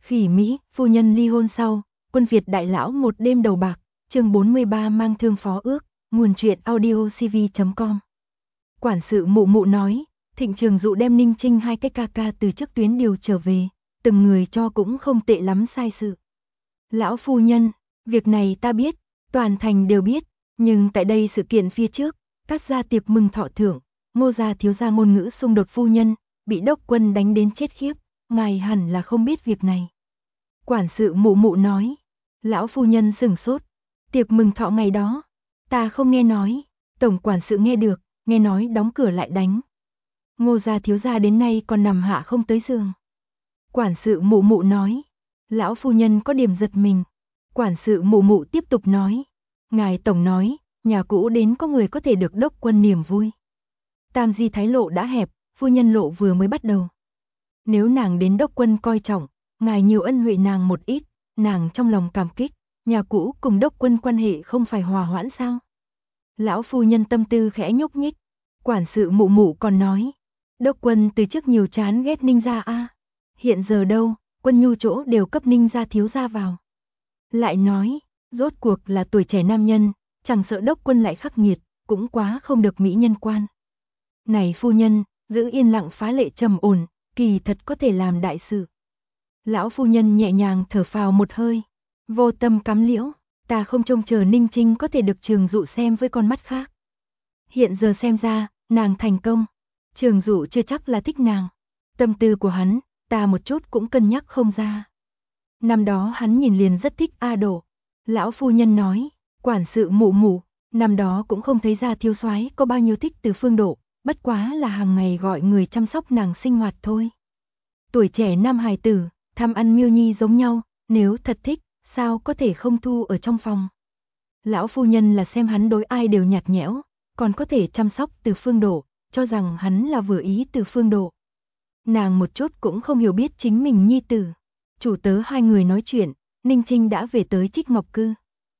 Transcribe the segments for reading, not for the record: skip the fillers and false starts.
Khỉ Mỹ, phu nhân ly hôn sau, quân Việt đại lão một đêm đầu bạc, chương 43 mang thương phó ước, nguồn truyện audiocv.com. Quản sự Mụ Mụ nói, Thịnh Trường Dụ đem Ninh Trinh hai cái ca ca từ trước tuyến điều trở về, từng người cho cũng không tệ lắm sai sự. Lão phu nhân, việc này ta biết, toàn thành đều biết, nhưng tại đây sự kiện phía trước, Cát gia tiệc mừng thọ thưởng, Ngô gia thiếu gia ngôn ngữ xung đột phu nhân, bị đốc quân đánh đến chết khiếp, ngài hẳn là không biết việc này. Quản sự Mụ Mụ nói, lão phu nhân sửng sốt, tiệc mừng thọ ngày đó, ta không nghe nói, tổng quản sự nghe được, nghe nói đóng cửa lại đánh. Ngô gia thiếu gia đến nay còn nằm hạ không tới giường. Quản sự Mụ Mụ nói, lão phu nhân có điểm giật mình. Quản sự Mụ Mụ tiếp tục nói, ngài tổng nói, nhà cũ đến có người có thể được đốc quân niềm vui. Tam di thái lộ đã hẹp, phu nhân lộ vừa mới bắt đầu. Nếu nàng đến đốc quân coi trọng, ngài nhiều ân huệ nàng một ít, nàng trong lòng cảm kích, nhà cũ cùng đốc quân quan hệ không phải hòa hoãn sao? Lão phu nhân tâm tư khẽ nhúc nhích, quản sự Mụ Mụ còn nói, đốc quân từ trước nhiều chán ghét Ninh gia a, hiện giờ đâu, quân nhu chỗ đều cấp Ninh gia thiếu gia vào. Lại nói, rốt cuộc là tuổi trẻ nam nhân, chẳng sợ đốc quân lại khắc nghiệt, cũng quá không được mỹ nhân quan. Này phu nhân, giữ yên lặng phá lệ trầm ổn, kỳ thật có thể làm đại sự. Lão phu nhân nhẹ nhàng thở phào một hơi, vô tâm cắm liễu, ta không trông chờ Ninh Trinh có thể được Trường Dụ xem với con mắt khác. Hiện giờ xem ra, nàng thành công, Trường Dụ chưa chắc là thích nàng. Tâm tư của hắn, ta một chút cũng cân nhắc không ra. Năm đó hắn nhìn liền rất thích A Đổ. Lão phu nhân nói, quản sự Mụ Mụ, năm đó cũng không thấy ra thiếu soái có bao nhiêu thích Từ Phương Độ, bất quá là hàng ngày gọi người chăm sóc nàng sinh hoạt thôi. Tuổi trẻ nam hài tử, tham ăn miêu nhi giống nhau, nếu thật thích, sao có thể không thu ở trong phòng. Lão phu nhân là xem hắn đối ai đều nhạt nhẽo, còn có thể chăm sóc Từ Phương Độ, cho rằng hắn là vừa ý Từ Phương Độ. Nàng một chút cũng không hiểu biết chính mình nhi tử. Chủ tớ hai người nói chuyện, Ninh Trinh đã về tới Trích Ngọc Cư.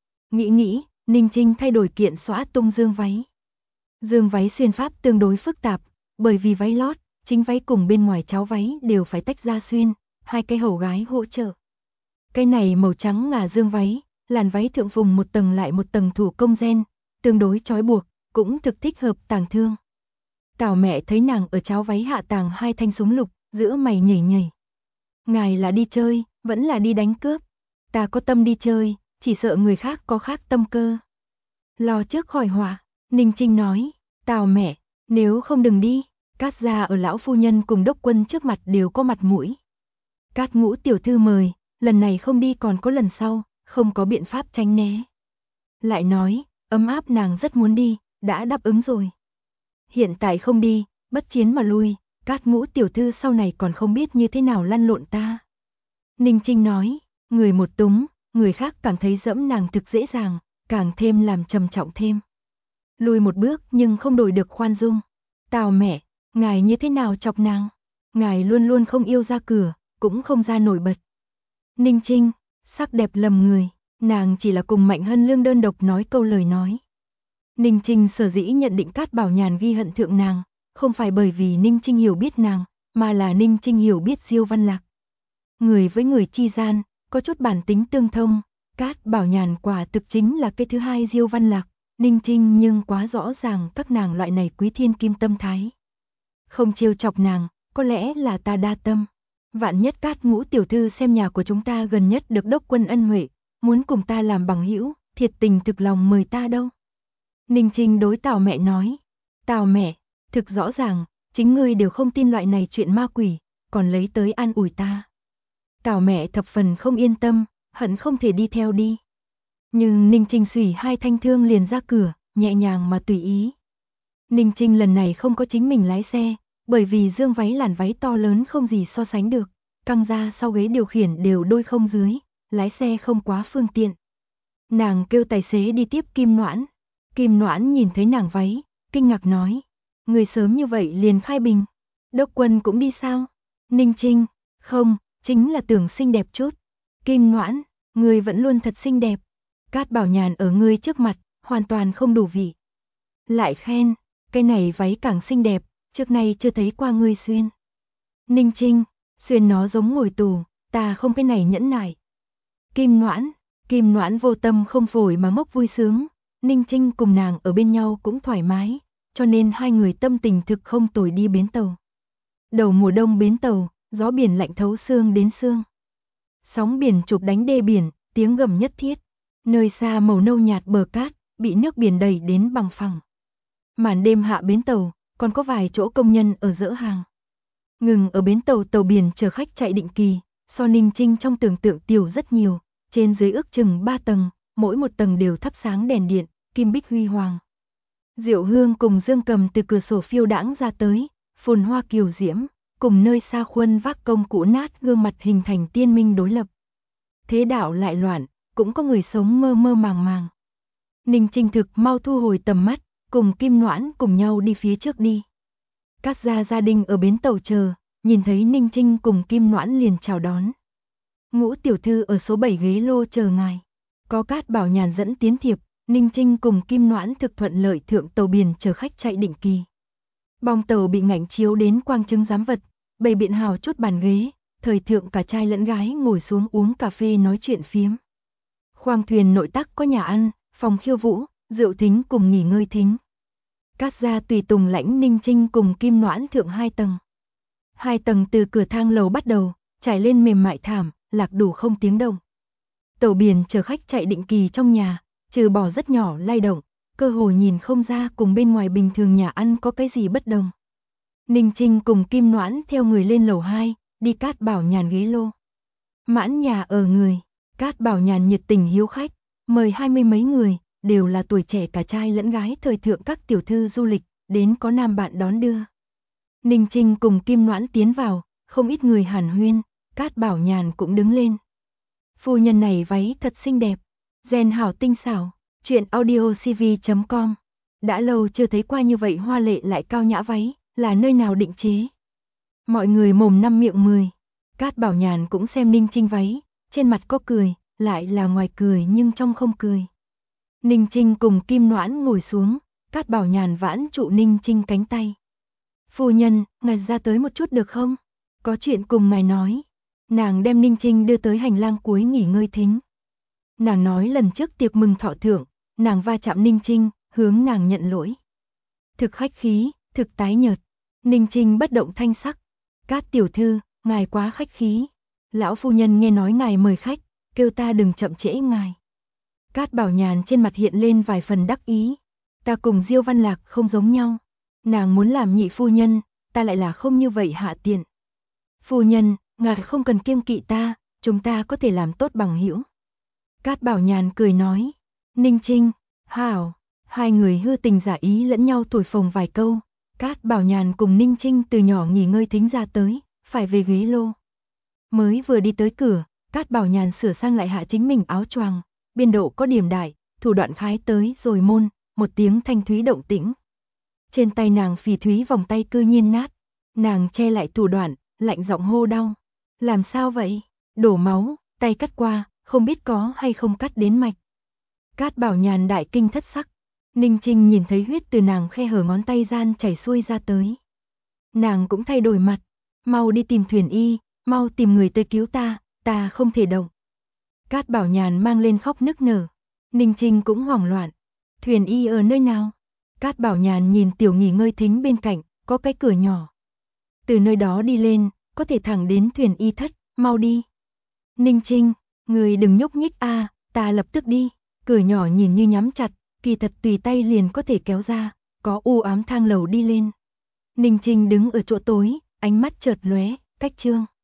Nghĩ, Ninh Trinh thay đổi kiện xõa tung dương váy. Dương váy xuyên pháp tương đối phức tạp, bởi vì váy lót, chính váy cùng bên ngoài cháo váy đều phải tách ra xuyên, hai cái hầu gái hỗ trợ. Cái này màu trắng ngà dương váy, làn váy thượng vùng một tầng lại một tầng thủ công ren, tương đối trói buộc, cũng thực thích hợp tàng thương. Tào mẹ thấy nàng ở cháo váy hạ tàng hai thanh súng lục, giữa mày nhảy nhảy. Ngài là đi chơi, vẫn là đi đánh cướp. Ta có tâm đi chơi, chỉ sợ người khác có khác tâm cơ. Lo trước khỏi họa, Ninh Trinh nói, Tào mẹ, nếu không đừng đi, Cát gia ở lão phu nhân cùng đốc quân trước mặt đều có mặt mũi. Cát Ngũ tiểu thư mời, lần này không đi còn có lần sau, không có biện pháp tránh né. Lại nói, ấm áp nàng rất muốn đi, đã đáp ứng rồi. Hiện tại không đi, bất chiến mà lui, Cát Ngũ tiểu thư sau này còn không biết như thế nào lăn lộn ta. Ninh Trinh nói, người một túng, người khác cảm thấy dẫm nàng thực dễ dàng, càng thêm làm trầm trọng thêm. Lùi một bước nhưng không đổi được khoan dung. Tào mẹ, ngài như thế nào chọc nàng? Ngài luôn luôn không yêu ra cửa, cũng không ra nổi bật. Ninh Trinh, sắc đẹp lầm người, nàng chỉ là cùng Mạnh Hân Lương đơn độc nói câu lời nói. Ninh Trinh sở dĩ nhận định Cát Bảo Nhàn ghi hận thượng nàng, không phải bởi vì Ninh Trinh hiểu biết nàng, mà là Ninh Trinh hiểu biết Diêu Văn Lạc. Người với người chi gian, có chút bản tính tương thông, Cát Bảo Nhàn quả thực chính là cái thứ hai Diêu Văn Lạc, Ninh Trinh nhưng quá rõ ràng các nàng loại này quý thiên kim tâm thái. Không trêu chọc nàng, có lẽ là ta đa tâm. Vạn nhất Cát Ngũ tiểu thư xem nhà của chúng ta gần nhất được đốc quân ân huệ, muốn cùng ta làm bằng hữu, thiệt tình thực lòng mời ta đâu. Ninh Trinh đối Tào mẹ nói, Tào mẹ, thực rõ ràng, chính ngươi đều không tin loại này chuyện ma quỷ, còn lấy tới an ủi ta. Tào mẹ thập phần không yên tâm, hận không thể đi theo đi. Nhưng Ninh Trinh xùy hai thanh thương liền ra cửa, nhẹ nhàng mà tùy ý. Ninh Trinh lần này không có chính mình lái xe, bởi vì dương váy làn váy to lớn không gì so sánh được, căng ra sau ghế điều khiển đều đôi không dưới, lái xe không quá phương tiện. Nàng kêu tài xế đi tiếp Kim Noãn. Kim Noãn nhìn thấy nàng váy, kinh ngạc nói, người sớm như vậy liền khai bình, đốc quân cũng đi sao? Ninh Trinh, không, chính là tưởng xinh đẹp chút. Kim Noãn, người vẫn luôn thật xinh đẹp. Cát Bảo Nhàn ở ngươi trước mặt, hoàn toàn không đủ vị. Lại khen, cái này váy càng xinh đẹp, trước nay chưa thấy qua ngươi xuyên. Ninh Trinh, xuyên nó giống ngồi tù, ta ta không cái này nhẫn nại. Kim Noãn vô tâm không phổi mà ngốc vui sướng, Ninh Trinh cùng nàng ở bên nhau cũng thoải mái, cho nên hai người tâm tình thực không tồi đi bến tàu. Đầu mùa đông bến tàu, gió biển lạnh thấu xương đến xương. Sóng biển chụp đánh đê biển, tiếng gầm nhất thiết. Nơi xa màu nâu nhạt bờ cát, bị nước biển đầy đến bằng phẳng. Màn đêm hạ bến tàu, còn có vài chỗ công nhân ở dỡ hàng. Ngừng ở bến tàu tàu biển chờ khách chạy định kỳ, so Ninh Trinh trong tưởng tượng tiểu rất nhiều, trên dưới ước chừng 3 tầng, mỗi một tầng đều thắp sáng đèn điện, kim bích huy hoàng. Diệu Hương cùng Dương Cầm từ cửa sổ phiêu đãng ra tới, phồn hoa kiều diễm, cùng nơi xa khuôn vác công cũ nát gương mặt hình thành tiên minh đối lập. Thế đạo lại loạn, cũng có người sống mơ mơ màng màng. Ninh Trinh thực mau thu hồi tầm mắt, cùng Kim Noãn cùng nhau đi phía trước đi. Cát gia đình ở bến tàu chờ, nhìn thấy Ninh Trinh cùng Kim Noãn liền chào đón. Ngũ tiểu thư ở số 7 ghế lô chờ ngài. Có Cát Bảo Nhàn dẫn tiến thiệp, Ninh Trinh cùng Kim Noãn thực thuận lợi thượng tàu biển chờ khách chạy định kỳ. Bong tàu bị ngảnh chiếu đến quang trưng giám vật, bày biện hào chút bàn ghế, thời thượng cả trai lẫn gái ngồi xuống uống cà phê nói chuyện phiếm. Khoang thuyền nội tắc có nhà ăn, phòng khiêu vũ, rượu thính cùng nghỉ ngơi thính. Cát gia tùy tùng lãnh Ninh Trinh cùng Kim Noãn thượng 2 tầng. 2 tầng từ cửa thang lầu bắt đầu, trải lên mềm mại thảm, lạc đủ không tiếng động. Tàu biển chờ khách chạy định kỳ trong nhà, trừ bỏ rất nhỏ lay động, cơ hồ nhìn không ra cùng bên ngoài bình thường nhà ăn có cái gì bất đồng. Ninh Trinh cùng Kim Noãn theo người lên lầu 2, đi Cát Bảo Nhàn ghế lô. Mãn nhà ở người, Cát Bảo Nhàn nhiệt tình hiếu khách, mời 20 mấy người, đều là tuổi trẻ cả trai lẫn gái thời thượng các tiểu thư du lịch, đến có nam bạn đón đưa. Ninh Trinh cùng Kim Noãn tiến vào, không ít người hàn huyên, Cát Bảo Nhàn cũng đứng lên. Phu nhân này váy thật xinh đẹp, gen hảo tinh xảo, chuyện audiocv.com. Đã lâu chưa thấy qua như vậy hoa lệ lại cao nhã váy, là nơi nào định chế. Mọi người mồm năm miệng 10. Cát Bảo Nhàn cũng xem Ninh Trinh váy, trên mặt có cười, lại là ngoài cười nhưng trong không cười. Ninh Trinh cùng Kim Noãn ngồi xuống, Cát Bảo Nhàn vãn trụ Ninh Trinh cánh tay. Phu nhân, ngài ra tới một chút được không? Có chuyện cùng ngài nói. Nàng đem Ninh Trinh đưa tới hành lang cuối nghỉ ngơi thính. Nàng nói lần trước tiệc mừng thọ thưởng, nàng va chạm Ninh Trinh, hướng nàng nhận lỗi. Thực khách khí, thực tái nhợt. Ninh Trinh bất động thanh sắc. Cát tiểu thư, ngài quá khách khí. Lão phu nhân nghe nói ngài mời khách, kêu ta đừng chậm trễ ngài. Cát Bảo Nhàn trên mặt hiện lên vài phần đắc ý. Ta cùng Diêu Văn Lạc không giống nhau. Nàng muốn làm nhị phu nhân, ta lại là không như vậy hạ tiện. Phu nhân, ngài không cần kiêng kỵ ta, chúng ta có thể làm tốt bằng hữu. Cát Bảo Nhàn cười nói. Ninh Trinh, hảo. Hai người hư tình giả ý lẫn nhau thổi phồng vài câu. Cát Bảo Nhàn cùng Ninh Trinh từ nhỏ nghỉ ngơi thính ra tới, phải về ghế lô. Mới vừa đi tới cửa, Cát Bảo Nhàn sửa sang lại hạ chính mình áo choàng, biên độ có điểm đại, thủ đoạn khái tới rồi môn, một tiếng thanh thúy động tĩnh. Trên tay nàng phỉ thúy vòng tay cư nhiên nát, nàng che lại thủ đoạn, lạnh giọng hô đau. Làm sao vậy? Đổ máu, tay cắt qua, không biết có hay không cắt đến mạch. Cát Bảo Nhàn đại kinh thất sắc. Ninh Trinh nhìn thấy huyết từ nàng khe hở ngón tay gian chảy xuôi ra tới. Nàng cũng thay đổi mặt, mau đi tìm thuyền y, mau tìm người tới cứu ta không thể động. Cát Bảo Nhàn mang lên khóc nức nở. Ninh Trinh cũng hoảng loạn. Thuyền y ở nơi nào? Cát Bảo Nhàn nhìn tiểu nghỉ ngơi thính bên cạnh, có cái cửa nhỏ. Từ nơi đó đi lên, có thể thẳng đến thuyền y thất, mau đi. Ninh Trinh, người đừng nhúc nhích a, ta lập tức đi. Cửa nhỏ nhìn như nhắm chặt, kỳ thật tùy tay liền có thể kéo ra, có u ám thang lầu đi lên. Ninh Trinh đứng ở chỗ tối, ánh mắt chợt lóe, cách chương.